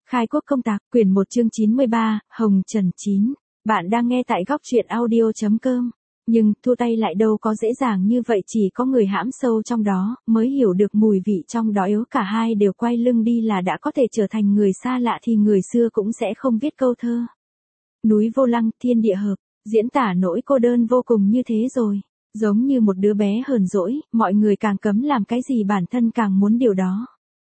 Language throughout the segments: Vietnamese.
Khai quốc công tạc, quyển 1 chương 93, Hồng Trần 9. Bạn đang nghe tại góc truyện audio.com. Nhưng, thua tay lại đâu có dễ dàng như vậy, chỉ có người hãm sâu trong đó, mới hiểu được mùi vị trong đó. Yếu cả hai đều quay lưng đi là đã có thể trở thành người xa lạ thì người xưa cũng sẽ không viết câu thơ. Núi vô lăng, thiên địa hợp, diễn tả nỗi cô đơn vô cùng như thế rồi. Giống như một đứa bé hờn dỗi, mọi người càng cấm làm cái gì bản thân càng muốn điều đó.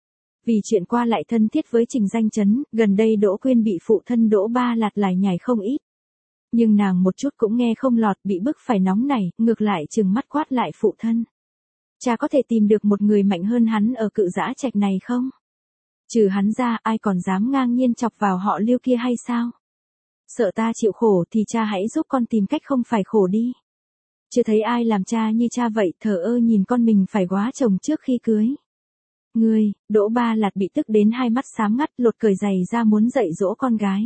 Vì chuyện qua lại thân thiết với Trình Danh Chấn, gần đây Đỗ Quyên bị phụ thân Đỗ Ba Lạt lải nhải không ít. Nhưng nàng một chút cũng nghe không lọt, bị bức phải nóng nảy, ngược lại trừng mắt quát lại phụ thân. Cha có thể tìm được một người mạnh hơn hắn ở Cự Dã Trạch này không? Trừ hắn ra, ai còn dám ngang nhiên chọc vào họ Lưu kia hay sao? Sợ ta chịu khổ thì cha hãy giúp con tìm cách không phải khổ đi. Chưa thấy ai làm cha như cha vậy, thờ ơ nhìn con mình phải góa chồng trước khi cưới. Ngươi, Đỗ Ba Lạt bị tức đến hai mắt xám ngắt, lột cởi giày ra muốn dạy dỗ con gái.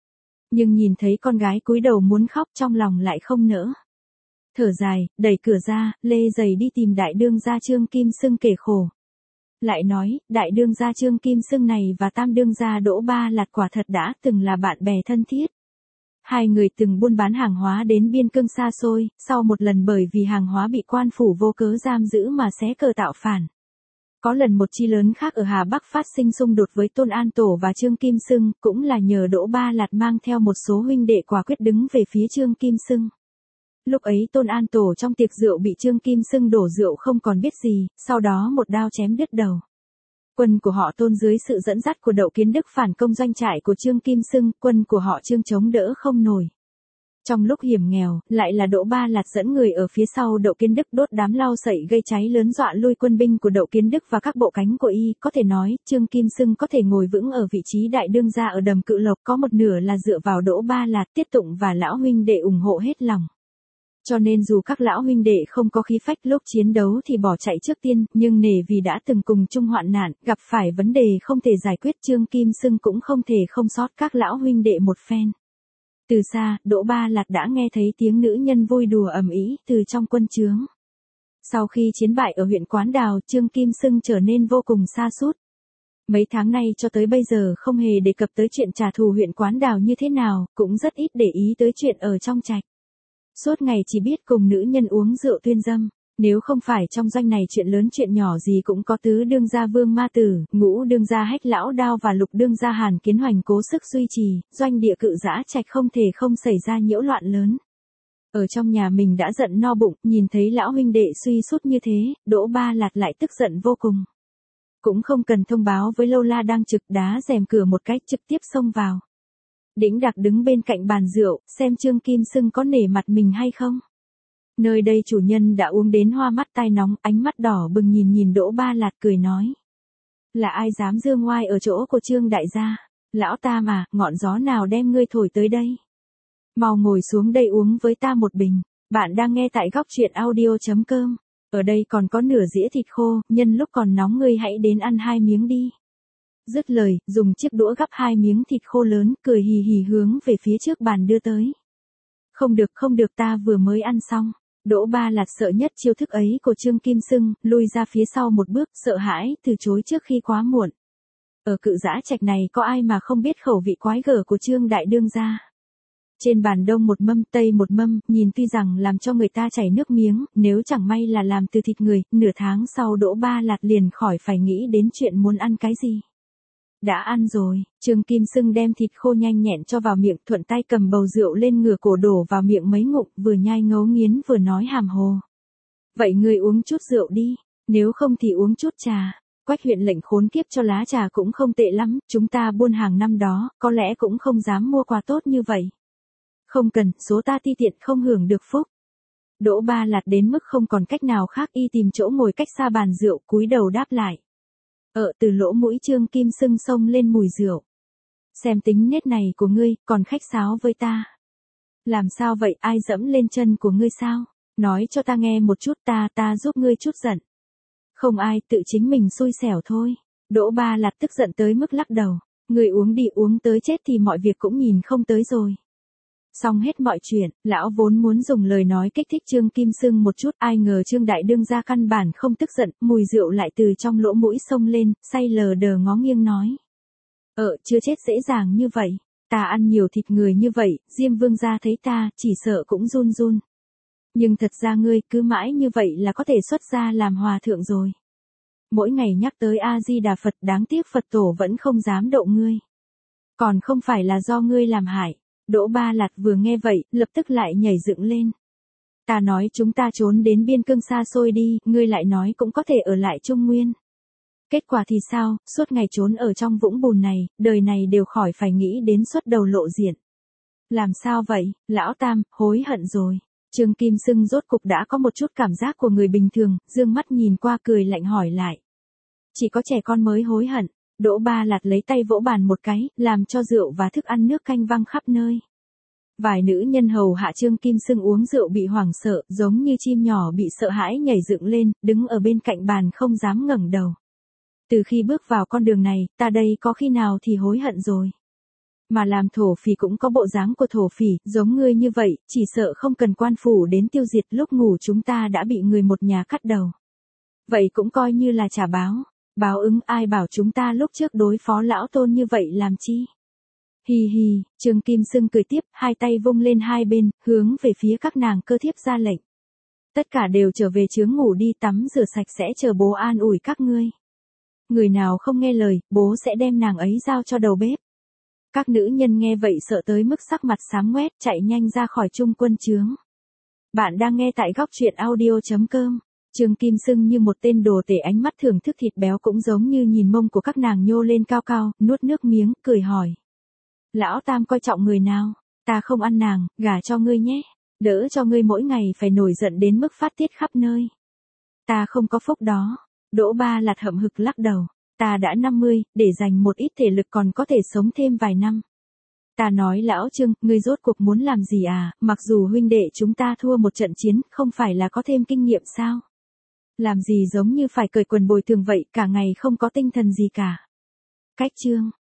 Nhưng nhìn thấy con gái cúi đầu muốn khóc, trong lòng lại không nỡ. Thở dài, đẩy cửa ra, lê giày đi tìm đại đương gia Trương Kim Xưng kể khổ. Lại nói, đại đương gia Trương Kim Xưng này và tam đương gia Đỗ Ba Lạt quả thật đã từng là bạn bè thân thiết. Hai người từng buôn bán hàng hóa đến biên cương xa xôi, sau một lần bởi vì hàng hóa bị quan phủ vô cớ giam giữ mà xé cờ tạo phản. Có lần một chi lớn khác ở Hà Bắc phát sinh xung đột với Tôn An Tổ và Trương Kim Xưng, cũng là nhờ Đỗ Ba Lạt mang theo một số huynh đệ quả quyết đứng về phía Trương Kim Xưng. Lúc ấy Tôn An Tổ trong tiệc rượu bị Trương Kim Xưng đổ rượu không còn biết gì, sau đó một đao chém đứt đầu. Quân của họ Tôn dưới sự dẫn dắt của Đậu Kiến Đức phản công doanh trại của Trương Kim Xưng, quân của họ Trương chống đỡ không nổi. Trong lúc hiểm nghèo, lại là Đỗ Ba Lạt dẫn người ở phía sau Đậu Kiến Đức đốt đám lau sậy gây cháy lớn dọa lui quân binh của Đậu Kiến Đức và các bộ cánh của y. Có thể nói, Trương Kim Xưng có thể ngồi vững ở vị trí đại đương gia ở Đầm Cự Lộc có một nửa là dựa vào Đỗ Ba Lạt, Tiết Tụng và lão huynh đệ ủng hộ hết lòng. Cho nên dù các lão huynh đệ không có khí phách lúc chiến đấu thì bỏ chạy trước tiên, nhưng nể vì đã từng cùng chung hoạn nạn, gặp phải vấn đề không thể giải quyết, Trương Kim Xưng cũng không thể không sót các lão huynh đệ một phen. Từ xa, Đỗ Ba Lạt đã nghe thấy tiếng nữ nhân vui đùa ầm ĩ từ trong quân trướng. Sau khi chiến bại ở huyện Quán Đào, Trương Kim Xưng trở nên vô cùng sa sút. Mấy tháng nay cho tới bây giờ không hề đề cập tới chuyện trả thù huyện Quán Đào như thế nào, cũng rất ít để ý tới chuyện ở trong trạch. Suốt ngày chỉ biết cùng nữ nhân uống rượu tuyên dâm. Nếu không phải trong doanh này chuyện lớn chuyện nhỏ gì cũng có tứ đương gia Vương Ma Tử, ngũ đương gia Hách Lão Đao và lục đương gia Hàn Kiến Hoành cố sức duy trì, doanh địa Cự Dã Trạch không thể không xảy ra nhiễu loạn lớn. Ở trong nhà mình đã giận no bụng, nhìn thấy lão huynh đệ suy sút như thế, Đỗ Ba Lạt lại tức giận vô cùng. Cũng không cần thông báo với Lâu La đang trực, đá rèm cửa một cái, trực tiếp xông vào. Đĩnh Đạc đứng bên cạnh bàn rượu, xem Trương Kim Xưng có nể mặt mình hay không. Nơi đây chủ nhân đã uống đến hoa mắt tai nóng, ánh mắt đỏ bừng nhìn Đỗ Ba Lạt cười nói. Là ai dám dương ngoai ở chỗ của Trương đại gia? Lão ta mà, ngọn gió nào đem ngươi thổi tới đây? Mau ngồi xuống đây uống với ta một bình. Bạn đang nghe tại góc truyện audio.com. Ở đây còn có nửa dĩa thịt khô, nhân lúc còn nóng ngươi hãy đến ăn 2 miếng đi. Dứt lời, dùng chiếc đũa gắp 2 miếng thịt khô lớn, cười hì hì hướng về phía trước bàn đưa tới. Không được ta vừa mới ăn xong. Đỗ Ba Lạt sợ nhất chiêu thức ấy của Trương Kim Xưng, lui ra phía sau một bước, sợ hãi, từ chối trước khi quá muộn. Ở Cự Dã Trạch này có ai mà không biết khẩu vị quái gở của Trương đại đương gia. Trên bàn đông một mâm, tây một mâm, nhìn tuy rằng làm cho người ta chảy nước miếng, nếu chẳng may là làm từ thịt người, nửa tháng sau Đỗ Ba Lạt liền khỏi phải nghĩ đến chuyện muốn ăn cái gì. Đã ăn rồi, Trương Kim Xưng đem thịt khô nhanh nhẹn cho vào miệng, thuận tay cầm bầu rượu lên ngửa cổ đổ vào miệng mấy ngụm, vừa nhai ngấu nghiến vừa nói hàm hồ. Vậy ngươi uống chút rượu đi, nếu không thì uống chút trà. Quách huyện lệnh khốn kiếp cho lá trà cũng không tệ lắm, chúng ta buôn hàng năm đó, có lẽ cũng không dám mua quà tốt như vậy. Không cần, số ta ti tiện không hưởng được phúc. Đỗ Ba Lạt đến mức không còn cách nào khác, y tìm chỗ ngồi cách xa bàn rượu, cúi đầu đáp lại. Từ lỗ mũi Trương Kim Xưng xông lên mùi rượu. Xem tính nết này của ngươi, còn khách sáo với ta. Làm sao vậy, ai dẫm lên chân của ngươi sao? Nói cho ta nghe một chút, ta giúp ngươi chút giận. Không ai, tự chính mình xui xẻo thôi. Đỗ Ba Lạt tức giận tới mức lắc đầu. Ngươi uống đi, uống tới chết thì mọi việc cũng nhìn không tới rồi. Xong hết mọi chuyện, lão vốn muốn dùng lời nói kích thích Trương Kim Xưng một chút, ai ngờ Trương đại đương gia căn bản không tức giận, mùi rượu lại từ trong lỗ mũi xông lên, say lờ đờ ngó nghiêng nói. Chưa chết dễ dàng như vậy. Ta ăn nhiều thịt người như vậy, Diêm Vương gia thấy ta, chỉ sợ cũng run run. Nhưng thật ra ngươi cứ mãi như vậy là có thể xuất gia làm hòa thượng rồi. Mỗi ngày nhắc tới A-di-đà Phật, đáng tiếc Phật tổ vẫn không dám độ ngươi. Còn không phải là do ngươi làm hại. Đỗ Ba Lạt vừa nghe vậy, lập tức lại nhảy dựng lên. Ta nói chúng ta trốn đến biên cương xa xôi đi, ngươi lại nói cũng có thể ở lại Trung Nguyên. Kết quả thì sao, suốt ngày trốn ở trong vũng bùn này, đời này đều khỏi phải nghĩ đến xuất đầu lộ diện. Làm sao vậy, lão Tam, hối hận rồi. Trương Kim Sưng rốt cục đã có một chút cảm giác của người bình thường, dương mắt nhìn qua cười lạnh hỏi lại. Chỉ có trẻ con mới hối hận. Đỗ Ba Lạt lấy tay vỗ bàn một cái, làm cho rượu và thức ăn nước canh văng khắp nơi. Vài nữ nhân hầu hạ Trương Kim Sưng uống rượu bị hoảng sợ, giống như chim nhỏ bị sợ hãi nhảy dựng lên, đứng ở bên cạnh bàn không dám ngẩng đầu. Từ khi bước vào con đường này, ta đây có khi nào thì hối hận rồi. Mà làm thổ phỉ cũng có bộ dáng của thổ phỉ, giống ngươi như vậy, chỉ sợ không cần quan phủ đến tiêu diệt, lúc ngủ chúng ta đã bị người một nhà cắt đầu. Vậy cũng coi như là trả báo. Báo ứng, ai bảo chúng ta lúc trước đối phó lão Tôn như vậy làm chi? Hì hì, Trương Kim Sưng cười tiếp, hai tay vung lên hai bên, hướng về phía các nàng cơ thiếp ra lệnh. Tất cả đều trở về chướng ngủ đi, tắm rửa sạch sẽ, chờ bố an ủi các ngươi. Người nào không nghe lời, bố sẽ đem nàng ấy giao cho đầu bếp. Các nữ nhân nghe vậy sợ tới mức sắc mặt xám ngoét, chạy nhanh ra khỏi trung quân trướng. Bạn đang nghe tại góc truyện audio.com. Trương Kim Sưng như một tên đồ tể, ánh mắt thưởng thức thịt béo cũng giống như nhìn mông của các nàng nhô lên cao cao, nuốt nước miếng, cười hỏi. Lão Tam coi trọng người nào? Ta không ăn nàng, gả cho ngươi nhé. Đỡ cho ngươi mỗi ngày phải nổi giận đến mức phát tiết khắp nơi. Ta không có phúc đó. Đỗ Ba Lạt hậm hực lắc đầu. Ta đã 50, để dành một ít thể lực còn có thể sống thêm vài năm. Ta nói lão Trương, ngươi rốt cuộc muốn làm gì à, mặc dù huynh đệ chúng ta thua một trận chiến, không phải là có thêm kinh nghiệm sao? Làm gì giống như phải cởi quần bồi thường vậy, cả ngày không có tinh thần gì cả. Cách Trương.